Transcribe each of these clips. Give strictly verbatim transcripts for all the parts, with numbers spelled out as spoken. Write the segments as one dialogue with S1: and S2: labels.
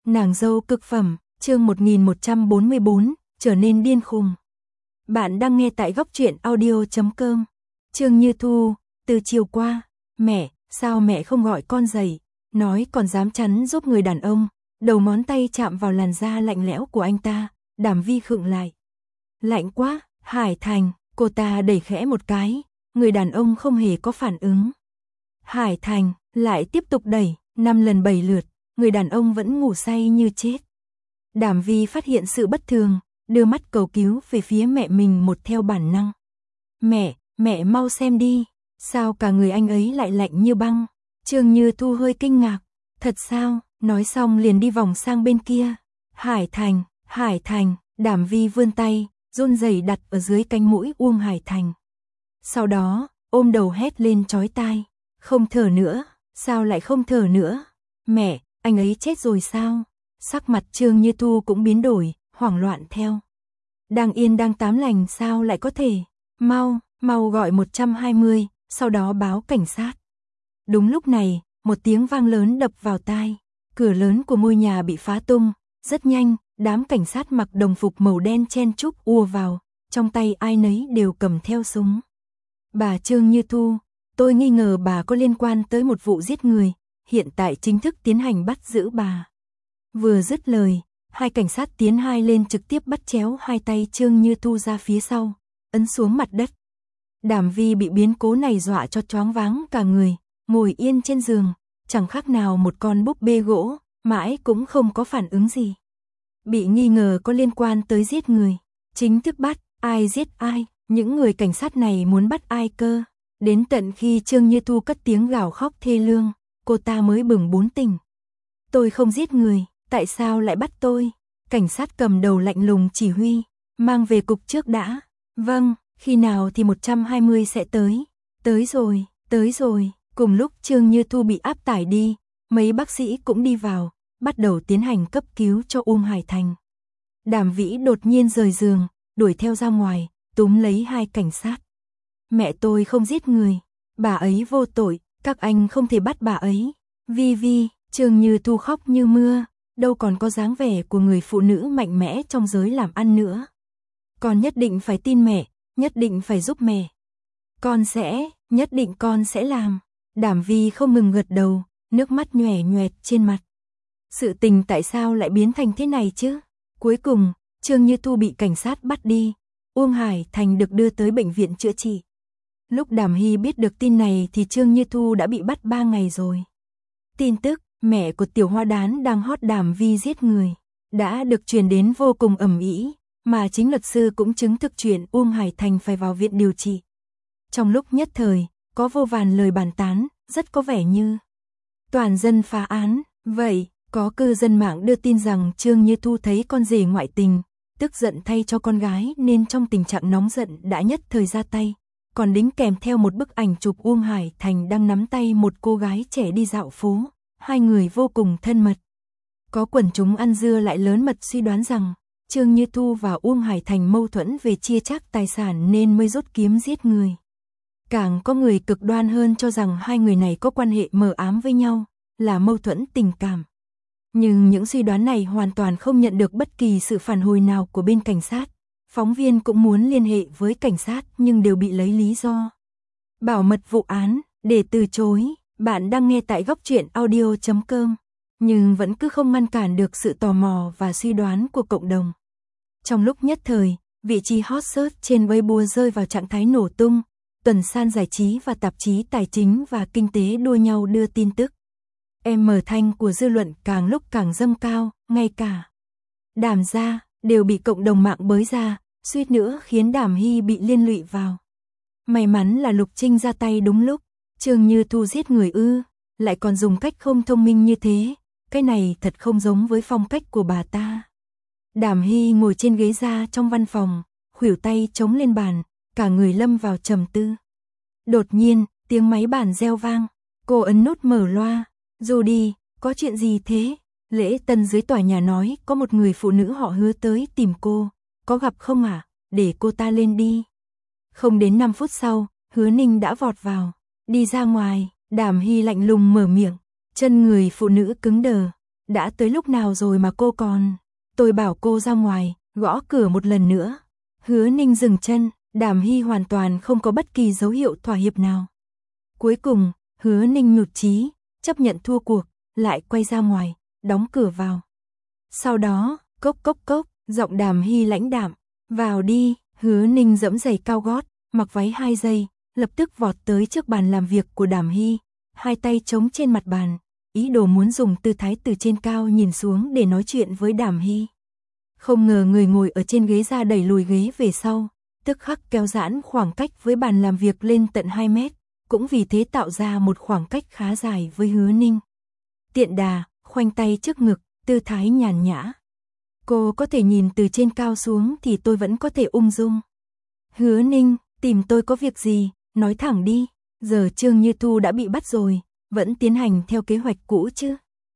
S1: Nàng dâu cực phẩm, chương một nghìn một trăm bốn mươi bốn, trở nên điên khùng. Bạn đang nghe tại góc truyện audio chấm com. Trương Như Thu, từ chiều qua, mẹ, sao mẹ không gọi con dậy, nói còn dám chắn giúp người đàn ông, đầu ngón tay chạm vào làn da lạnh lẽo của anh ta, Đàm Vi khựng lại. Lạnh quá, Hải Thành, cô ta đẩy khẽ một cái, người đàn ông không hề có phản ứng. Hải Thành, lại tiếp tục đẩy, năm lần bảy lượt, người đàn ông vẫn ngủ say như chết. Đàm Vi phát hiện sự bất thường, đưa mắt cầu cứu về phía mẹ mình một theo bản năng. Mẹ, mẹ mau xem đi, sao cả người anh ấy lại lạnh như băng. Trương Như Thu hơi kinh ngạc, thật sao, nói xong liền đi vòng sang bên kia. Hải Thành, Hải Thành, Đàm Vi vươn tay, run rẩy đặt ở dưới cánh mũi Uông Hải Thành. Sau đó, ôm đầu hét lên chói tai, không thở nữa, sao lại không thở nữa? Mẹ, anh ấy chết rồi sao? Sắc mặt Trương Như Thu cũng biến đổi, hoảng loạn theo. Đang yên đang tám lành sao lại có thể? Mau, mau gọi một trăm hai mươi, sau đó báo cảnh sát. Đúng lúc này, một tiếng vang lớn đập vào tai, cửa lớn của ngôi nhà bị phá tung, rất nhanh, đám cảnh sát mặc đồng phục màu đen chen chúc ùa vào, trong tay ai nấy đều cầm theo súng. Bà Trương Như Thu, tôi nghi ngờ bà có liên quan tới một vụ giết người, hiện tại chính thức tiến hành bắt giữ bà. Vừa dứt lời, hai cảnh sát tiến hai lên trực tiếp bắt chéo hai tay Trương Như Thu ra phía sau, ấn xuống mặt đất. Đàm Vi bị biến cố này dọa cho choáng váng cả người, ngồi yên trên giường, chẳng khác nào một con búp bê gỗ, mãi cũng không có phản ứng gì. Bị nghi ngờ có liên quan tới giết người, chính thức bắt, ai giết ai, những người cảnh sát này muốn bắt ai cơ. Đến tận khi Trương Như Thu cất tiếng gào khóc thê lương, cô ta mới bừng bốn tỉnh. Tôi không giết người, tại sao lại bắt tôi? Cảnh sát cầm đầu lạnh lùng chỉ huy, mang về cục trước đã. Vâng, khi nào thì một trăm hai mươi sẽ tới? Tới rồi, tới rồi. Cùng lúc Trương Như Thu bị áp tải đi, mấy bác sĩ cũng đi vào, bắt đầu tiến hành cấp cứu cho Uông Hải Thành. Đàm Vĩ đột nhiên rời giường, đuổi theo ra ngoài, túm lấy hai cảnh sát. Mẹ tôi không giết người, bà ấy vô tội, các anh không thể bắt bà ấy. Vi Vi, Trương Như Thu khóc như mưa, đâu còn có dáng vẻ của người phụ nữ mạnh mẽ trong giới làm ăn nữa. Con nhất định phải tin mẹ, nhất định phải giúp mẹ. Con sẽ, nhất định con sẽ làm. Đàm Vi không ngừng gật đầu, nước mắt nhòe nhòe trên mặt. Sự tình tại sao lại biến thành thế này chứ? Cuối cùng, Trương Như Thu bị cảnh sát bắt đi, Uông Hải Thành được đưa tới bệnh viện chữa trị. Lúc Đàm Hy biết được tin này thì Trương Như Thu đã bị bắt ba ngày rồi. Tin tức, mẹ của Tiểu Hoa Đán đang hot Đàm Vi giết người, đã được truyền đến vô cùng ầm ĩ, mà chính luật sư cũng chứng thực chuyện Uông Hải Thành phải vào viện điều trị. Trong lúc nhất thời, có vô vàn lời bàn tán, rất có vẻ như toàn dân phá án. Vậy, có cư dân mạng đưa tin rằng Trương Như Thu thấy con rể ngoại tình, tức giận thay cho con gái nên trong tình trạng nóng giận đã nhất thời ra tay, còn đính kèm theo một bức ảnh chụp Uông Hải Thành đang nắm tay một cô gái trẻ đi dạo phố, hai người vô cùng thân mật. Có quần chúng ăn dưa lại lớn mật suy đoán rằng Trương Như Thu và Uông Hải Thành mâu thuẫn về chia chác tài sản nên mới rút kiếm giết người. Càng có người cực đoan hơn cho rằng hai người này có quan hệ mờ ám với nhau, là mâu thuẫn tình cảm. Nhưng những suy đoán này hoàn toàn không nhận được bất kỳ sự phản hồi nào của bên cảnh sát. Phóng viên cũng muốn liên hệ với cảnh sát nhưng đều bị lấy lý do bảo mật vụ án để từ chối. Bạn đang nghe tại góc truyện audio chấm com, nhưng vẫn cứ không ngăn cản được sự tò mò và suy đoán của cộng đồng. Trong lúc nhất thời, vị trí hot search trên Weibo rơi vào trạng thái nổ tung, tuần san giải trí và tạp chí tài chính và kinh tế đua nhau đưa tin tức. Em thanh của dư luận càng lúc càng dâng cao, ngay cả Đàm gia đều bị cộng đồng mạng bới ra, suýt nữa khiến Đàm Hy bị liên lụy vào. May mắn là Lục Trinh ra tay đúng lúc. Trương Như Thu giết người ư, lại còn dùng cách không thông minh như thế, cái này thật không giống với phong cách của bà ta. Đàm Hy ngồi trên ghế ra trong văn phòng, khuỷu tay chống lên bàn, cả người lâm vào trầm tư. Đột nhiên, tiếng máy bàn reo vang, cô ấn nút mở loa. Dù đi, có chuyện gì thế? Lễ tân dưới tòa nhà nói có một người phụ nữ họ Hứa tới tìm cô, có gặp không ạ? À? Để cô ta lên đi. Không đến năm phút sau, Hứa Ninh đã vọt vào, đi ra ngoài. Đàm Hy lạnh lùng mở miệng, chân người phụ nữ cứng đờ, đã tới lúc nào rồi mà cô còn... Tôi bảo cô ra ngoài, gõ cửa một lần nữa. Hứa Ninh dừng chân, Đàm Hy hoàn toàn không có bất kỳ dấu hiệu thỏa hiệp nào. Cuối cùng, Hứa Ninh nhụt chí, chấp nhận thua cuộc, lại quay ra ngoài, đóng cửa vào. Sau đó, cốc cốc cốc, giọng Đàm Hy lãnh đạm, vào đi. Hứa Ninh giẫm giày cao gót, mặc váy hai giây, lập tức vọt tới trước bàn làm việc của Đàm Hy, hai tay chống trên mặt bàn, ý đồ muốn dùng tư thái từ trên cao nhìn xuống để nói chuyện với Đàm Hy. Không ngờ người ngồi ở trên ghế ra đẩy lùi ghế về sau, tức khắc kéo giãn khoảng cách với bàn làm việc lên tận hai mét, cũng vì thế tạo ra một khoảng cách khá dài với Hứa Ninh. Tiện đà, khoanh tay trước ngực, tư thái nhàn nhã. Cô có thể nhìn từ trên cao xuống thì tôi vẫn có thể ung dung. Hứa Ninh, tìm tôi có việc gì, nói thẳng đi. Giờ Trương Như Thu đã bị bắt rồi, vẫn tiến hành theo kế hoạch cũ chứ?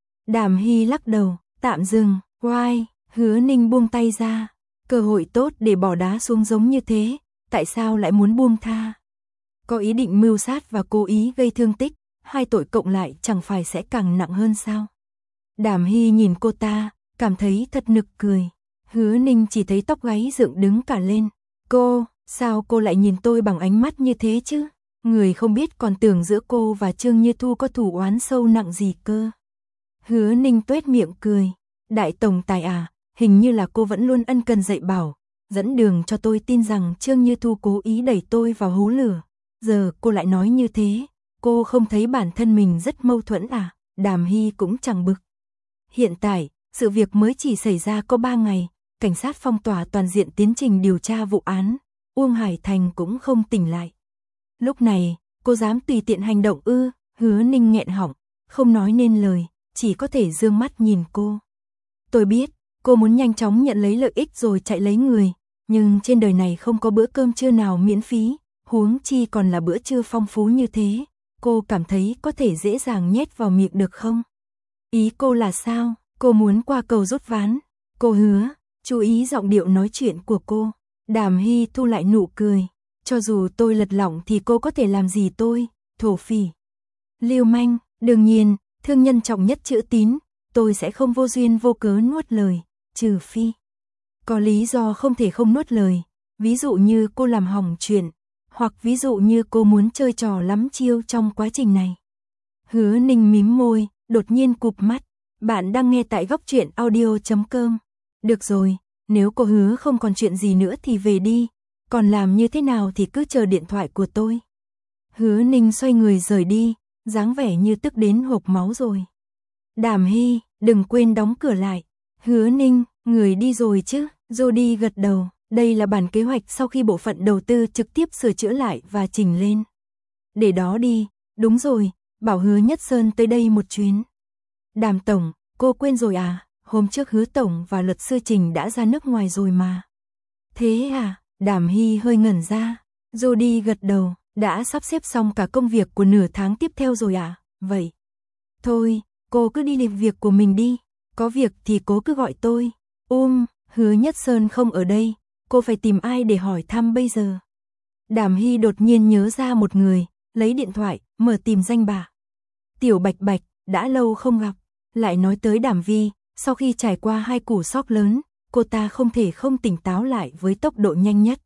S1: Đàm Hy lắc đầu, tạm dừng. Why? Hứa Ninh buông tay ra. Cơ hội tốt để bỏ đá xuống giống như thế, tại sao lại muốn buông tha? Có ý định mưu sát và cố ý gây thương tích, hai tội cộng lại chẳng phải sẽ càng nặng hơn sao? Đàm Hy nhìn cô ta, cảm thấy thật nực cười. Hứa Ninh chỉ thấy tóc gáy dựng đứng cả lên. Cô, sao cô lại nhìn tôi bằng ánh mắt như thế chứ? Người không biết còn tưởng giữa cô và Trương Như Thu có thù oán sâu nặng gì cơ. Hứa Ninh tuét miệng cười. Đại tổng tài à, hình như là cô vẫn luôn ân cần dạy bảo, dẫn đường cho tôi tin rằng Trương Như Thu cố ý đẩy tôi vào hố lửa. Giờ cô lại nói như thế, cô không thấy bản thân mình rất mâu thuẫn à? Đàm Hy cũng chẳng bực. Hiện tại, sự việc mới chỉ xảy ra có ba ngày, cảnh sát phong tỏa toàn diện tiến trình điều tra vụ án, Uông Hải Thành cũng không tỉnh lại. Lúc này, cô dám tùy tiện hành động ư? Hứa Ninh nghẹn họng, không nói nên lời, chỉ có thể dương mắt nhìn cô. Tôi biết, cô muốn nhanh chóng nhận lấy lợi ích rồi chạy lấy người, nhưng trên đời này không có bữa cơm trưa nào miễn phí, huống chi còn là bữa trưa phong phú như thế, cô cảm thấy có thể dễ dàng nhét vào miệng được không? Ý cô là sao? Cô muốn qua cầu rút ván? Cô hứa, chú ý giọng điệu nói chuyện của cô. Đàm Hy thu lại nụ cười. Cho dù tôi lật lọng thì cô có thể làm gì tôi? Thổ phỉ, lưu manh, đương nhiên, thương nhân trọng nhất chữ tín, tôi sẽ không vô duyên vô cớ nuốt lời, trừ phi có lý do không thể không nuốt lời, ví dụ như cô làm hỏng chuyện, hoặc ví dụ như cô muốn chơi trò lắm chiêu trong quá trình này. Hứa Ninh mím môi, đột nhiên cụp mắt. Bạn đang nghe tại góc truyện audio chấm com. Được rồi, nếu cô hứa không còn chuyện gì nữa thì về đi, còn làm như thế nào thì cứ chờ điện thoại của tôi. Hứa Ninh xoay người rời đi, dáng vẻ như tức đến hộc máu rồi. Đàm Hy, đừng quên đóng cửa lại. Hứa Ninh, người đi rồi chứ? Jody gật đầu, đây là bản kế hoạch sau khi bộ phận đầu tư trực tiếp sửa chữa lại và chỉnh lên. Để đó đi, đúng rồi, bảo Hứa Nhất Sơn tới đây một chuyến. Đàm Tổng, cô quên rồi à? Hôm trước Hứa Tổng và luật sư Trình đã ra nước ngoài rồi mà. Thế à? Đàm Hy hơi ngẩn ra. Jody gật đầu, đã sắp xếp xong cả công việc của nửa tháng tiếp theo rồi à? Vậy. Thôi, cô cứ đi làm việc của mình đi. Có việc thì cố cứ gọi tôi. Um, Hứa Nhất Sơn không ở đây. Cô phải tìm ai để hỏi thăm bây giờ? Đàm Hy đột nhiên nhớ ra một người, lấy điện thoại, mở tìm danh bạ. Tiểu Bạch Bạch, đã lâu không gặp. Lại nói tới Đàm Vi, sau khi trải qua hai cú sốc lớn, cô ta không thể không tỉnh táo lại với tốc độ nhanh nhất.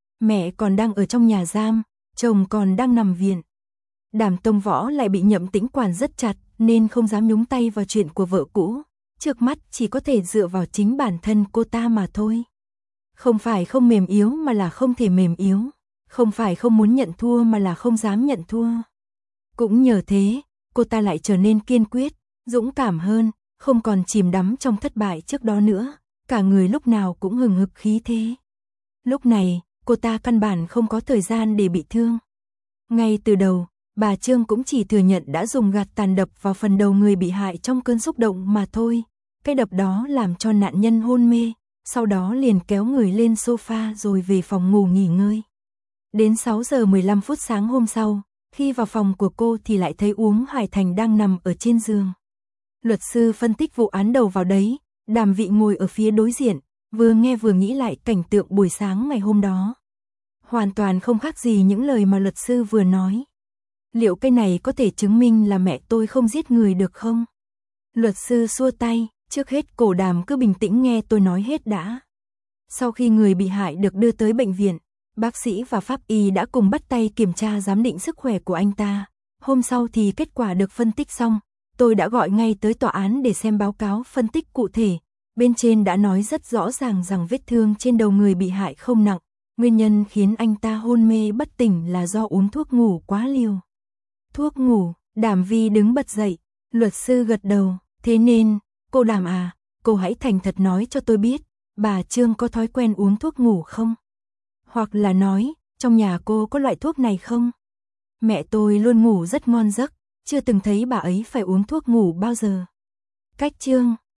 S1: Mẹ còn đang ở trong nhà giam, chồng còn đang nằm viện. Đàm Tông Võ lại bị Nhậm Tĩnh quản rất chặt nên không dám nhúng tay vào chuyện của vợ cũ. Trước mắt chỉ có thể dựa vào chính bản thân cô ta mà thôi. Không phải không mềm yếu mà là không thể mềm yếu. Không phải không muốn nhận thua mà là không dám nhận thua. Cũng nhờ thế, cô ta lại trở nên kiên quyết, dũng cảm hơn, không còn chìm đắm trong thất bại trước đó nữa. Cả người lúc nào cũng hừng hực khí thế. Lúc này, cô ta căn bản không có thời gian để bị thương. Ngay từ đầu, bà Trương cũng chỉ thừa nhận đã dùng gạt tàn đập vào phần đầu người bị hại trong cơn xúc động mà thôi. Cái đập đó làm cho nạn nhân hôn mê, sau đó liền kéo người lên sofa rồi về phòng ngủ nghỉ ngơi. Đến sáu giờ mười lăm phút sáng hôm sau, khi vào phòng của cô thì lại thấy Uông Hải Thành đang nằm ở trên giường. Luật sư phân tích vụ án đầu vào đấy, Đàm Vị ngồi ở phía đối diện, vừa nghe vừa nghĩ lại cảnh tượng buổi sáng ngày hôm đó. Hoàn toàn không khác gì những lời mà luật sư vừa nói. Liệu cái này có thể chứng minh là mẹ tôi không giết người được không? Luật sư xua tay, trước hết Cổ Đàm cứ bình tĩnh nghe tôi nói hết đã. Sau khi người bị hại được đưa tới bệnh viện, bác sĩ và pháp y đã cùng bắt tay kiểm tra giám định sức khỏe của anh ta. Hôm sau thì kết quả được phân tích xong, tôi đã gọi ngay tới tòa án để xem báo cáo phân tích cụ thể. Bên trên đã nói rất rõ ràng rằng vết thương trên đầu người bị hại không nặng, nguyên nhân khiến anh ta hôn mê bất tỉnh là do uống thuốc ngủ quá liều. Thuốc ngủ, Đàm Vi đứng bật dậy, luật sư gật đầu, thế nên, cô Đàm à, cô hãy thành thật nói cho tôi biết, bà Trương có thói quen uống thuốc ngủ không? Hoặc là nói, trong nhà cô có loại thuốc này không? Mẹ tôi luôn ngủ rất ngon giấc, chưa từng thấy bà ấy phải uống thuốc ngủ bao giờ. Cách Trương